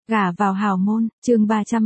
Gả vào hào môn, chương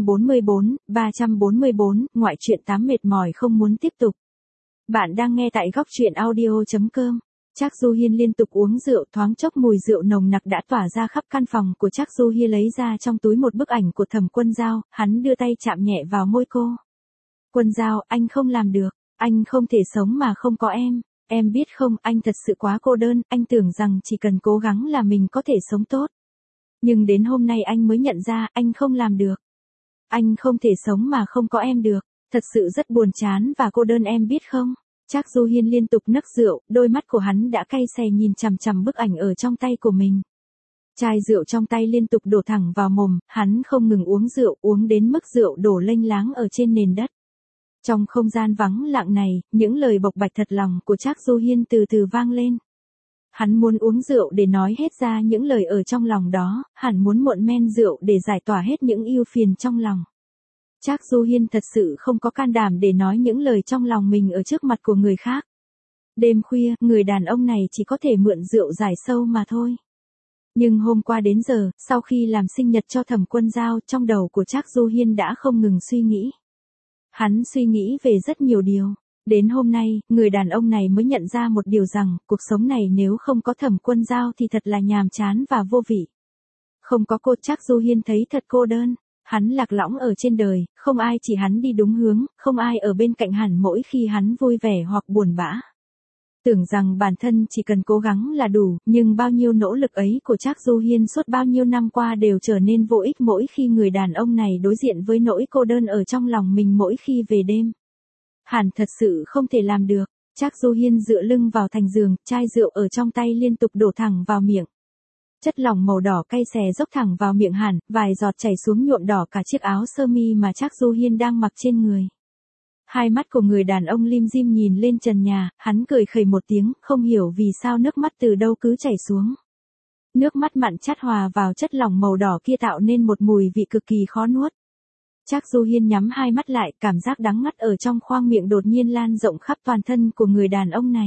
344, ngoại truyện 8 mệt mỏi không muốn tiếp tục. Bạn đang nghe tại góc truyện audio.com. Trác Du Hiên liên tục uống rượu, thoáng chốc mùi rượu nồng nặc đã tỏa ra khắp căn phòng của Trác Du Hiên, lấy ra trong túi một bức ảnh của Thẩm Quân Dao, hắn đưa tay chạm nhẹ vào môi cô. Quân Dao, anh không làm được, anh không thể sống mà không có em biết không, anh thật sự quá cô đơn, anh tưởng rằng chỉ cần cố gắng là mình có thể sống tốt. Nhưng đến hôm nay anh mới nhận ra anh không làm được. Anh không thể sống mà không có em được, thật sự rất buồn chán và cô đơn em biết không. Trác Du Hiên liên tục nấc rượu, đôi mắt của hắn đã cay xè nhìn chằm chằm bức ảnh ở trong tay của mình. Chai rượu trong tay liên tục đổ thẳng vào mồm, hắn không ngừng uống rượu, uống đến mức rượu đổ lênh láng ở trên nền đất. Trong không gian vắng lặng này, những lời bộc bạch thật lòng của Trác Du Hiên từ từ vang lên. Hắn muốn uống rượu để nói hết ra những lời ở trong lòng đó, hắn muốn muộn men rượu để giải tỏa hết những ưu phiền trong lòng. Trác Du Hiên thật sự không có can đảm để nói những lời trong lòng mình ở trước mặt của người khác. Đêm khuya, người đàn ông này chỉ có thể mượn rượu giải sâu mà thôi. Nhưng hôm qua đến giờ, sau khi làm sinh nhật cho Thẩm Quân Dao, trong đầu của Trác Du Hiên đã không ngừng suy nghĩ. Hắn suy nghĩ về rất nhiều điều. Đến hôm nay, người đàn ông này mới nhận ra một điều rằng, cuộc sống này nếu không có Thẩm Quân Dao thì thật là nhàm chán và vô vị. Không có cô, Trác Du Hiên thấy thật cô đơn. Hắn lạc lõng ở trên đời, không ai chỉ hắn đi đúng hướng, không ai ở bên cạnh hắn mỗi khi hắn vui vẻ hoặc buồn bã. Tưởng rằng bản thân chỉ cần cố gắng là đủ, nhưng bao nhiêu nỗ lực ấy của Trác Du Hiên suốt bao nhiêu năm qua đều trở nên vô ích mỗi khi người đàn ông này đối diện với nỗi cô đơn ở trong lòng mình mỗi khi về đêm. Hắn thật sự không thể làm được. Trác Du Hiên dựa lưng vào thành giường, chai rượu ở trong tay liên tục đổ thẳng vào miệng. Chất lỏng màu đỏ cay xè dốc thẳng vào miệng hắn, vài giọt chảy xuống nhuộm đỏ cả chiếc áo sơ mi mà Trác Du Hiên đang mặc trên người. Hai mắt của người đàn ông lim dim nhìn lên trần nhà, hắn cười khẩy một tiếng, không hiểu vì sao nước mắt từ đâu cứ chảy xuống. Nước mắt mặn chát hòa vào chất lỏng màu đỏ kia tạo nên một mùi vị cực kỳ khó nuốt. Trác Du Hiên nhắm hai mắt lại, cảm giác đắng ngắt ở trong khoang miệng đột nhiên lan rộng khắp toàn thân của người đàn ông này.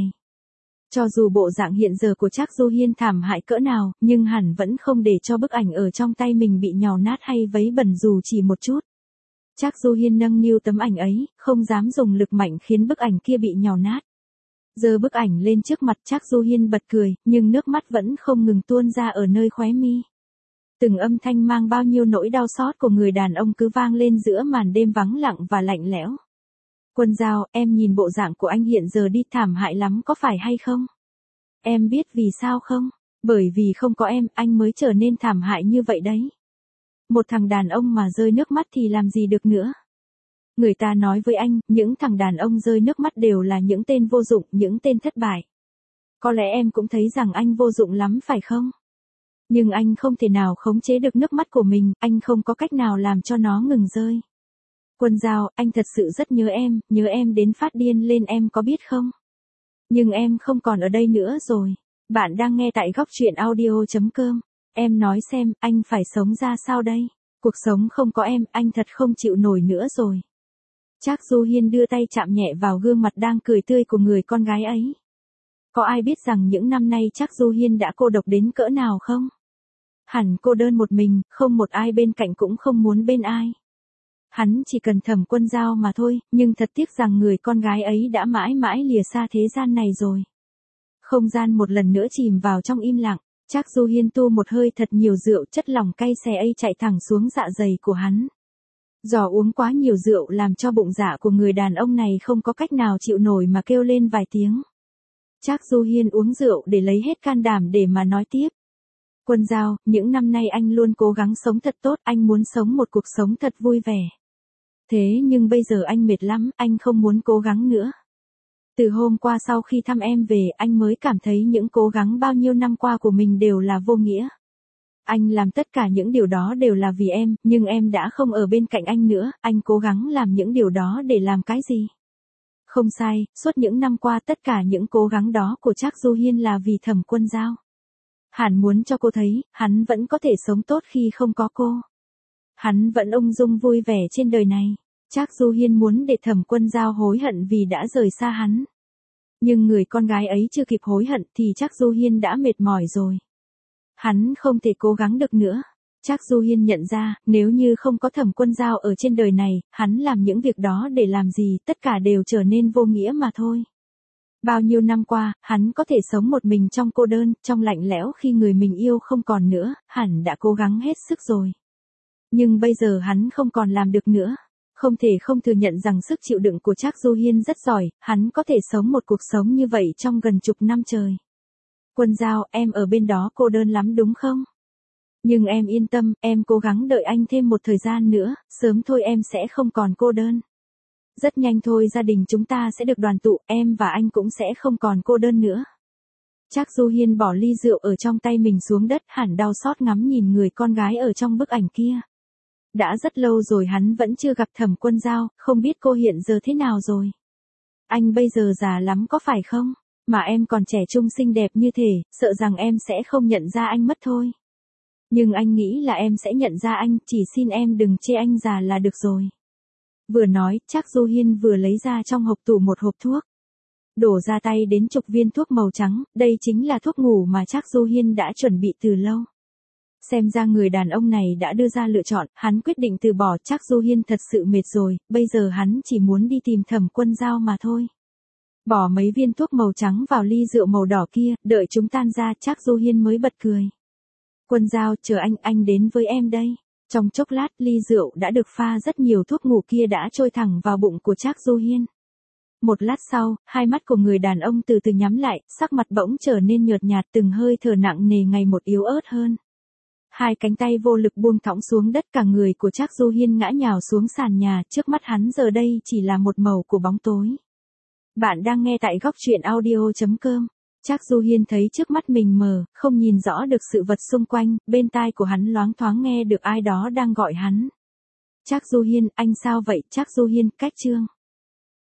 Cho dù bộ dạng hiện giờ của Trác Du Hiên thảm hại cỡ nào, nhưng hắn vẫn không để cho bức ảnh ở trong tay mình bị nhàu nát hay vấy bẩn dù chỉ một chút. Trác Du Hiên nâng niu tấm ảnh ấy, không dám dùng lực mạnh khiến bức ảnh kia bị nhàu nát. Giơ bức ảnh lên trước mặt, Trác Du Hiên bật cười, nhưng nước mắt vẫn không ngừng tuôn ra ở nơi khóe mi. Từng âm thanh mang bao nhiêu nỗi đau xót của người đàn ông cứ vang lên giữa màn đêm vắng lặng và lạnh lẽo. Quân Dao, em nhìn bộ dạng của anh hiện giờ đi thảm hại lắm có phải hay không? Em biết vì sao không? Bởi vì không có em, anh mới trở nên thảm hại như vậy đấy. Một thằng đàn ông mà rơi nước mắt thì làm gì được nữa? Người ta nói với anh, những thằng đàn ông rơi nước mắt đều là những tên vô dụng, những tên thất bại. Có lẽ em cũng thấy rằng anh vô dụng lắm phải không? Nhưng anh không thể nào khống chế được nước mắt của mình, anh không có cách nào làm cho nó ngừng rơi. Quân Dao, anh thật sự rất nhớ em đến phát điên lên em có biết không? Nhưng em không còn ở đây nữa rồi. Bạn đang nghe tại góc truyện audio.com. Em nói xem, anh phải sống ra sao đây? Cuộc sống không có em, anh thật không chịu nổi nữa rồi. Trác Du Hiên đưa tay chạm nhẹ vào gương mặt đang cười tươi của người con gái ấy. Có ai biết rằng những năm nay Trác Du Hiên đã cô độc đến cỡ nào không? Hẳn cô đơn một mình, không một ai bên cạnh cũng không muốn bên ai. Hắn chỉ cần Thẩm Quân Dao mà thôi, nhưng thật tiếc rằng người con gái ấy đã mãi mãi lìa xa thế gian này rồi. Không gian một lần nữa chìm vào trong im lặng, Trác Du Hiên tu một hơi thật nhiều rượu, chất lỏng cay xè ấy chạy thẳng xuống dạ dày của hắn. Do uống quá nhiều rượu làm cho bụng dạ của người đàn ông này không có cách nào chịu nổi mà kêu lên vài tiếng. Trác Du Hiên uống rượu để lấy hết can đảm để mà nói tiếp. Quân Dao, những năm nay anh luôn cố gắng sống thật tốt, anh muốn sống một cuộc sống thật vui vẻ. Thế nhưng bây giờ anh mệt lắm, anh không muốn cố gắng nữa. Từ hôm qua sau khi thăm em về, anh mới cảm thấy những cố gắng bao nhiêu năm qua của mình đều là vô nghĩa. Anh làm tất cả những điều đó đều là vì em, nhưng em đã không ở bên cạnh anh nữa, anh cố gắng làm những điều đó để làm cái gì? Không sai, suốt những năm qua tất cả những cố gắng đó của Trác Du Hiên là vì Thẩm Quân Dao. Hắn muốn cho cô thấy, hắn vẫn có thể sống tốt khi không có cô. Hắn vẫn ung dung vui vẻ trên đời này. Trác Du Hiên muốn để Thẩm Quân Dao hối hận vì đã rời xa hắn. Nhưng người con gái ấy chưa kịp hối hận thì Trác Du Hiên đã mệt mỏi rồi. Hắn không thể cố gắng được nữa. Trác Du Hiên nhận ra, nếu như không có Thẩm Quân Dao ở trên đời này, hắn làm những việc đó để làm gì, tất cả đều trở nên vô nghĩa mà thôi. Bao nhiêu năm qua, hắn có thể sống một mình trong cô đơn, trong lạnh lẽo khi người mình yêu không còn nữa, hẳn đã cố gắng hết sức rồi. Nhưng bây giờ hắn không còn làm được nữa. Không thể không thừa nhận rằng sức chịu đựng của Trác Du Hiên rất giỏi, hắn có thể sống một cuộc sống như vậy trong gần chục năm trời. Quân Dao, em ở bên đó cô đơn lắm đúng không? Nhưng em yên tâm, em cố gắng đợi anh thêm một thời gian nữa, sớm thôi em sẽ không còn cô đơn. Rất nhanh thôi gia đình chúng ta sẽ được đoàn tụ, em và anh cũng sẽ không còn cô đơn nữa. Trác Du Hiên bỏ ly rượu ở trong tay mình xuống đất, hẳn đau xót ngắm nhìn người con gái ở trong bức ảnh kia. Đã rất lâu rồi hắn vẫn chưa gặp Thẩm Quân Dao, không biết cô hiện giờ thế nào rồi. Anh bây giờ già lắm có phải không? Mà em còn trẻ trung xinh đẹp như thế, sợ rằng em sẽ không nhận ra anh mất thôi. Nhưng anh nghĩ là em sẽ nhận ra anh, chỉ xin em đừng chê anh già là được rồi. Vừa nói, Trác Du Hiên vừa lấy ra trong hộp tủ một hộp thuốc. Đổ ra tay đến chục viên thuốc màu trắng, đây chính là thuốc ngủ mà Trác Du Hiên đã chuẩn bị từ lâu. Xem ra người đàn ông này đã đưa ra lựa chọn, hắn quyết định từ bỏ. Trác Du Hiên thật sự mệt rồi, bây giờ hắn chỉ muốn đi tìm Thẩm Quân Dao mà thôi. Bỏ mấy viên thuốc màu trắng vào ly rượu màu đỏ kia, đợi chúng tan ra, Trác Du Hiên mới bật cười. Quân Dao, chờ anh đến với em đây. Trong chốc lát, ly rượu đã được pha rất nhiều thuốc ngủ kia đã trôi thẳng vào bụng của Trác Du Hiên. Một lát sau, hai mắt của người đàn ông từ từ nhắm lại, sắc mặt bỗng trở nên nhợt nhạt, từng hơi thở nặng nề ngày một yếu ớt hơn. Hai cánh tay vô lực buông thõng xuống đất, cả người của Trác Du Hiên ngã nhào xuống sàn nhà, trước mắt hắn giờ đây chỉ là một màu của bóng tối. Bạn đang nghe tại Góc Truyện Audio.com. Trác Du Hiên thấy trước mắt mình mờ, không nhìn rõ được sự vật xung quanh, bên tai của hắn loáng thoáng nghe được ai đó đang gọi hắn. Trác Du Hiên, anh sao vậy? Trác Du Hiên, cách chương.